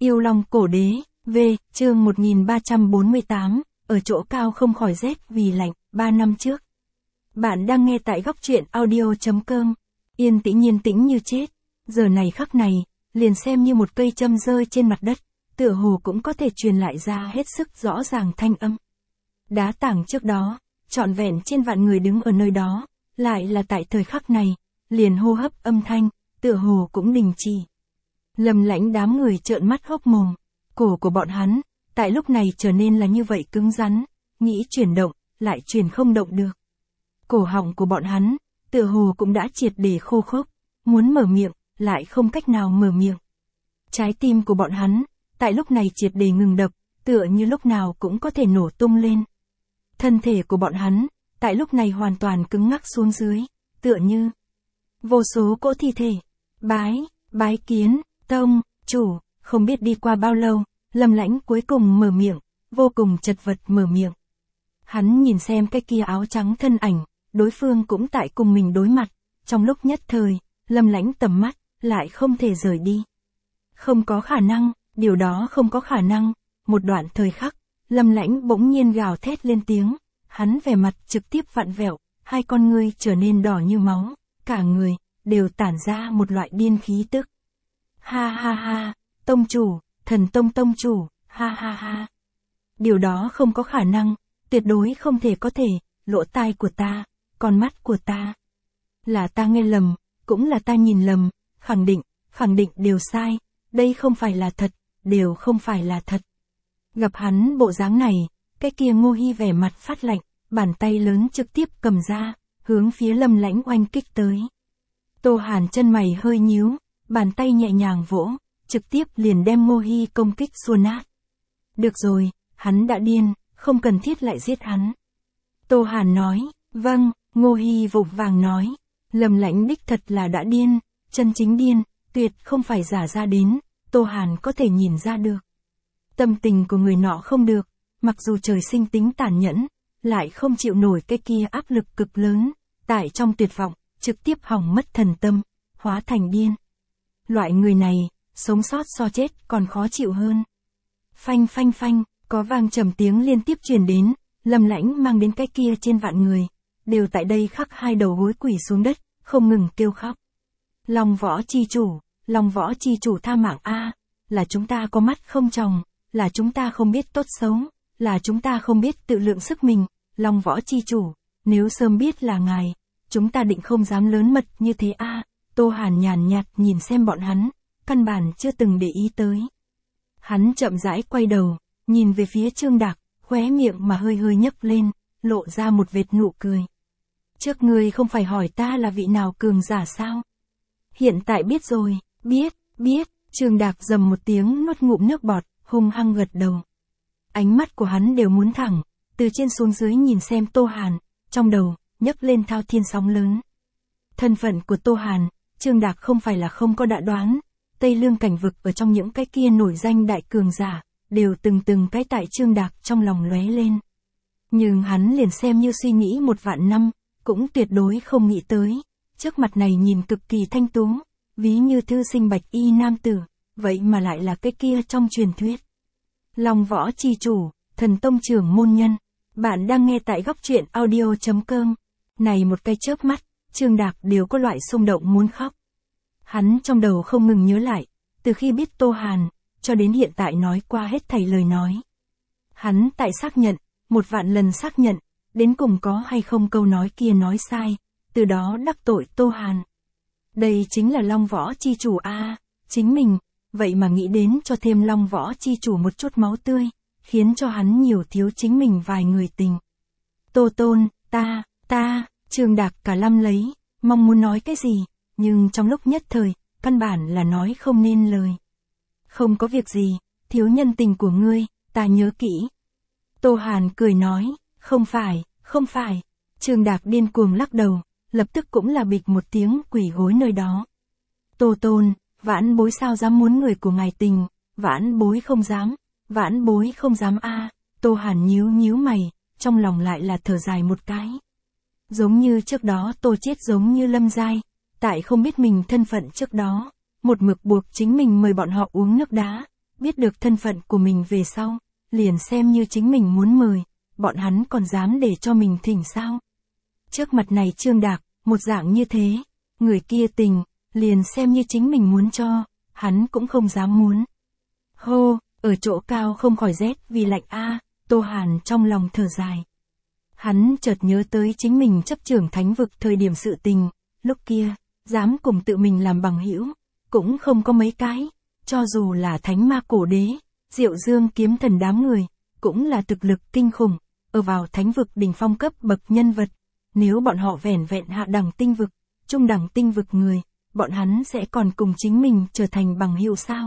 Yêu Long Cổ Đế, V, chương 1348, ở chỗ cao không khỏi rét vì lạnh, 3 năm trước. Bạn đang nghe tại góc truyện audio.com, yên tĩnh như chết, giờ này khắc này, liền xem như một cây châm rơi trên mặt đất, tựa hồ cũng có thể truyền lại ra hết sức rõ ràng thanh âm. Đá tảng trước đó, trọn vẹn trên vạn người đứng ở nơi đó, lại là tại thời khắc này, liền hô hấp âm thanh, tựa hồ cũng đình chỉ. Lâm Lãnh đám người trợn mắt hốc mồm, cổ của bọn hắn, tại lúc này trở nên là như vậy cứng rắn, nghĩ chuyển động, lại chuyển không động được. Cổ họng của bọn hắn, tựa hồ cũng đã triệt để khô khốc, muốn mở miệng, lại không cách nào mở miệng. Trái tim của bọn hắn, tại lúc này triệt để ngừng đập, tựa như lúc nào cũng có thể nổ tung lên. Thân thể của bọn hắn, tại lúc này hoàn toàn cứng ngắc xuống dưới, tựa như vô số cỗ thi thể. Bái kiến, tông, chủ, không biết đi qua bao lâu, Lâm Lãnh cuối cùng mở miệng, vô cùng chật vật mở miệng. Hắn nhìn xem cái kia áo trắng thân ảnh, đối phương cũng tại cùng mình đối mặt, trong lúc nhất thời, Lâm Lãnh tầm mắt, lại không thể rời đi. Không có khả năng, điều đó không có khả năng, một đoạn thời khắc, Lâm Lãnh bỗng nhiên gào thét lên tiếng, hắn vẻ mặt trực tiếp vặn vẹo, hai con ngươi trở nên đỏ như máu, cả người, đều tản ra một loại điên khí tức. Ha ha ha, tông chủ, thần tông chủ, ha ha ha. Điều đó không có khả năng, tuyệt đối không thể có thể, lỗ tai của ta, con mắt của ta. Là ta nghe lầm, cũng là ta nhìn lầm, khẳng định đều sai, đây không phải là thật, đều không phải là thật. Gặp hắn bộ dáng này, cái kia Ngô Hi vẻ mặt phát lạnh, bàn tay lớn trực tiếp cầm ra, hướng phía Lâm Lãnh oanh kích tới. Tô Hàn chân mày hơi nhíu, bàn tay nhẹ nhàng vỗ, trực tiếp liền đem Ngô Hi công kích xua nát. Được rồi, hắn đã điên, không cần thiết lại giết hắn. Tô Hàn nói, vâng, Ngô Hi vội vàng nói, Lâm Lãnh đích thật là đã điên, chân chính điên, tuyệt không phải giả ra đến, Tô Hàn có thể nhìn ra được. Tâm tình của người nọ không được, mặc dù trời sinh tính tàn nhẫn, lại không chịu nổi cái kia áp lực cực lớn, tại trong tuyệt vọng, trực tiếp hỏng mất thần tâm, hóa thành điên. Loại người này, sống sót so chết còn khó chịu hơn. Phanh, có vang trầm tiếng liên tiếp truyền đến, Lâm Lãnh mang đến cái kia trên vạn người, đều tại đây khắc hai đầu gối quỳ xuống đất, không ngừng kêu khóc. Long Võ chi chủ tha mạng a, là chúng ta có mắt không tròng, là chúng ta không biết tốt xấu, là chúng ta không biết tự lượng sức mình, Long Võ chi chủ, nếu sớm biết là ngài, chúng ta định không dám lớn mật như thế a. Tô Hàn nhàn nhạt nhìn xem bọn hắn, căn bản chưa từng để ý tới. Hắn chậm rãi quay đầu, nhìn về phía Trương Đạc, khóe miệng mà hơi nhấc lên, lộ ra một vệt nụ cười. Trước ngươi không phải hỏi ta là vị nào cường giả sao? Hiện tại biết rồi, biết, Trương Đạc rầm một tiếng nuốt ngụm nước bọt, hung hăng gật đầu. Ánh mắt của hắn đều muốn thẳng, từ trên xuống dưới nhìn xem Tô Hàn, trong đầu, nhấc lên thao thiên sóng lớn. Thân phận của Tô Hàn, Trương Đạc không phải là không có đã đoán, Tây Lương cảnh vực ở trong những cái kia nổi danh đại cường giả, đều từng cái tại Trương Đạc trong lòng lóe lên. Nhưng hắn liền xem như suy nghĩ 1.000 năm, cũng tuyệt đối không nghĩ tới, trước mặt này nhìn cực kỳ thanh tú, ví như thư sinh bạch y nam tử, vậy mà lại là cái kia trong truyền thuyết. Long Võ chi chủ, thần tông trưởng môn nhân, bạn đang nghe tại góc truyện audio.com, này một cái chớp mắt, Trương Đạc đều có loại xung động muốn khóc. Hắn trong đầu không ngừng nhớ lại, từ khi biết Tô Hàn, cho đến hiện tại nói qua hết thảy lời nói. Hắn tại xác nhận, 1.000 lần xác nhận, đến cùng có hay không câu nói kia nói sai, từ đó đắc tội Tô Hàn. Đây chính là Long Võ chi chủ a, chính mình, vậy mà nghĩ đến cho thêm Long Võ chi chủ một chút máu tươi, khiến cho hắn nhiều thiếu chính mình vài người tình. Tô Tôn, ta, Trương Đạc cả lâm lấy, mong muốn nói cái gì, nhưng trong lúc nhất thời, căn bản là nói không nên lời. Không có việc gì, thiếu nhân tình của ngươi, ta nhớ kỹ. Tô Hàn cười nói, không phải. Trương Đạc điên cuồng lắc đầu, lập tức cũng là bịch một tiếng quỳ gối nơi đó. Tô Tôn, vãn bối sao dám muốn người của ngài tình, vãn bối không dám a. Tô Hàn nhíu mày, trong lòng lại là thở dài một cái. Giống như trước đó Tô chết giống như Lâm Giai, tại không biết mình thân phận trước đó, một mực buộc chính mình mời bọn họ uống nước đá, biết được thân phận của mình về sau, liền xem như chính mình muốn mời, bọn hắn còn dám để cho mình thỉnh sao. Trước mặt này Trương Đạc, một dạng như thế, người kia tình, liền xem như chính mình muốn cho, hắn cũng không dám muốn. Hô, ở chỗ cao không khỏi rét vì lạnh a. Tô Hàn trong lòng thở dài. Hắn chợt nhớ tới chính mình chấp trưởng thánh vực thời điểm sự tình, lúc kia, dám cùng tự mình làm bằng hữu, cũng không có mấy cái, cho dù là thánh ma cổ đế, Diệu Dương kiếm thần đám người, cũng là thực lực kinh khủng, ở vào thánh vực đỉnh phong cấp bậc nhân vật, nếu bọn họ vẻn vẹn hạ đẳng tinh vực, trung đẳng tinh vực người, bọn hắn sẽ còn cùng chính mình trở thành bằng hữu sao?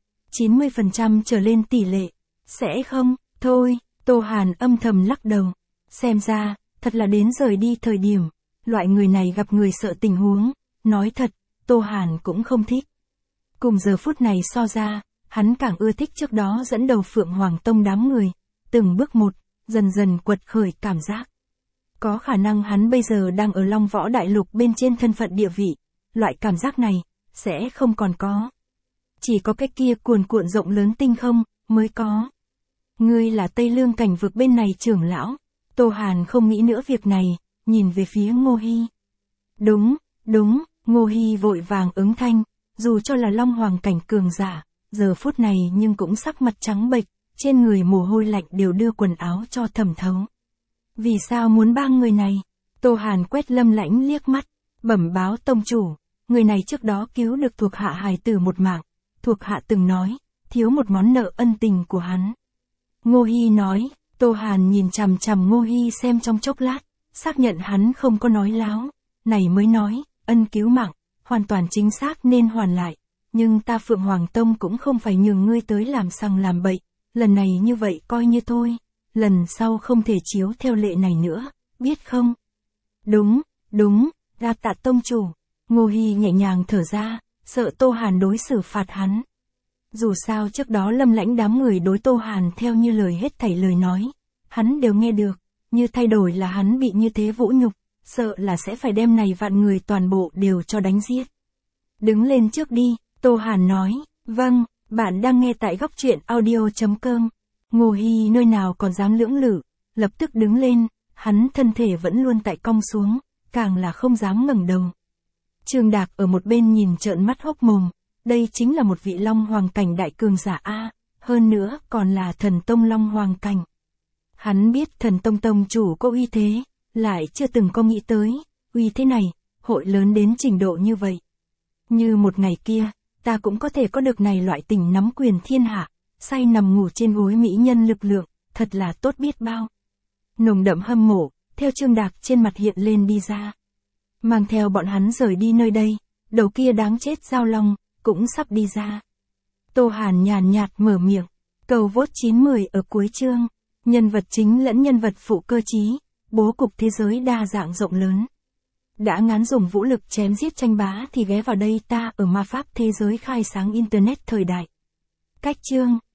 90% trở lên tỷ lệ, sẽ không, thôi, Tô Hàn âm thầm lắc đầu, xem ra, thật là đến rời đi thời điểm, loại người này gặp người sợ tình huống, nói thật, Tô Hàn cũng không thích. Cùng giờ phút này so ra, hắn càng ưa thích trước đó dẫn đầu Phượng Hoàng Tông đám người, từng bước một, dần dần quật khởi cảm giác. Có khả năng hắn bây giờ đang ở Long Võ Đại Lục bên trên thân phận địa vị, loại cảm giác này, sẽ không còn có. Chỉ có cái kia cuồn cuộn rộng lớn tinh không, mới có. Ngươi là Tây Lương cảnh vực bên này trưởng lão, Tô Hàn không nghĩ nữa việc này, nhìn về phía Ngô Hi. Đúng, Ngô Hi vội vàng ứng thanh, dù cho là Long Hoàng cảnh cường giả, giờ phút này nhưng cũng sắc mặt trắng bệch, trên người mồ hôi lạnh đều đưa quần áo cho thẩm thấu. Vì sao muốn ba người này? Tô Hàn quét Lâm Lãnh liếc mắt, bẩm báo tông chủ, người này trước đó cứu được thuộc hạ hài tử một mạng, thuộc hạ từng nói, thiếu một món nợ ân tình của hắn. Ngô Hi nói, Tô Hàn nhìn chằm chằm Ngô Hi xem trong chốc lát, xác nhận hắn không có nói láo, này mới nói, ân cứu mạng, hoàn toàn chính xác nên hoàn lại, nhưng ta Phượng Hoàng Tông cũng không phải nhường ngươi tới làm sằng làm bậy, lần này như vậy coi như thôi, lần sau không thể chiếu theo lệ này nữa, biết không? Đúng, đa tạ tông chủ. Ngô Hi nhẹ nhàng thở ra, sợ Tô Hàn đối xử phạt hắn. Dù sao trước đó Lâm Lãnh đám người đối Tô Hàn theo như lời hết thảy lời nói, hắn đều nghe được, như thay đổi là hắn bị như thế vũ nhục, sợ là sẽ phải đem này vạn người toàn bộ đều cho đánh giết. Đứng lên trước đi, Tô Hàn nói, vâng, bạn đang nghe tại góc truyện audio.com. Ngô Hi nơi nào còn dám lưỡng lự, lập tức đứng lên, hắn thân thể vẫn luôn tại cong xuống, càng là không dám ngẩng đầu. Trương Đạc ở một bên nhìn trợn mắt hốc mồm, đây chính là một vị Long Hoàng cảnh đại cường giả a, hơn nữa còn là thần tông Long Hoàng cảnh. Hắn biết thần tông tông chủ có uy thế, lại chưa từng có nghĩ tới, uy thế này, hội lớn đến trình độ như vậy. Như một ngày kia, ta cũng có thể có được này loại tình nắm quyền thiên hạ, say nằm ngủ trên gối mỹ nhân lực lượng, thật là tốt biết bao. Nồng đậm hâm mộ, theo Trương Đạc trên mặt hiện lên đi ra. Mang theo bọn hắn rời đi nơi đây, đầu kia đáng chết Giao Long, cũng sắp đi ra. Tô Hàn nhàn nhạt mở miệng, cầu vote 9-10 ở cuối chương, nhân vật chính lẫn nhân vật phụ cơ trí, bố cục thế giới đa dạng rộng lớn. Đã ngán dùng vũ lực chém giết tranh bá thì ghé vào đây ta ở ma pháp thế giới khai sáng internet thời đại. Cách chương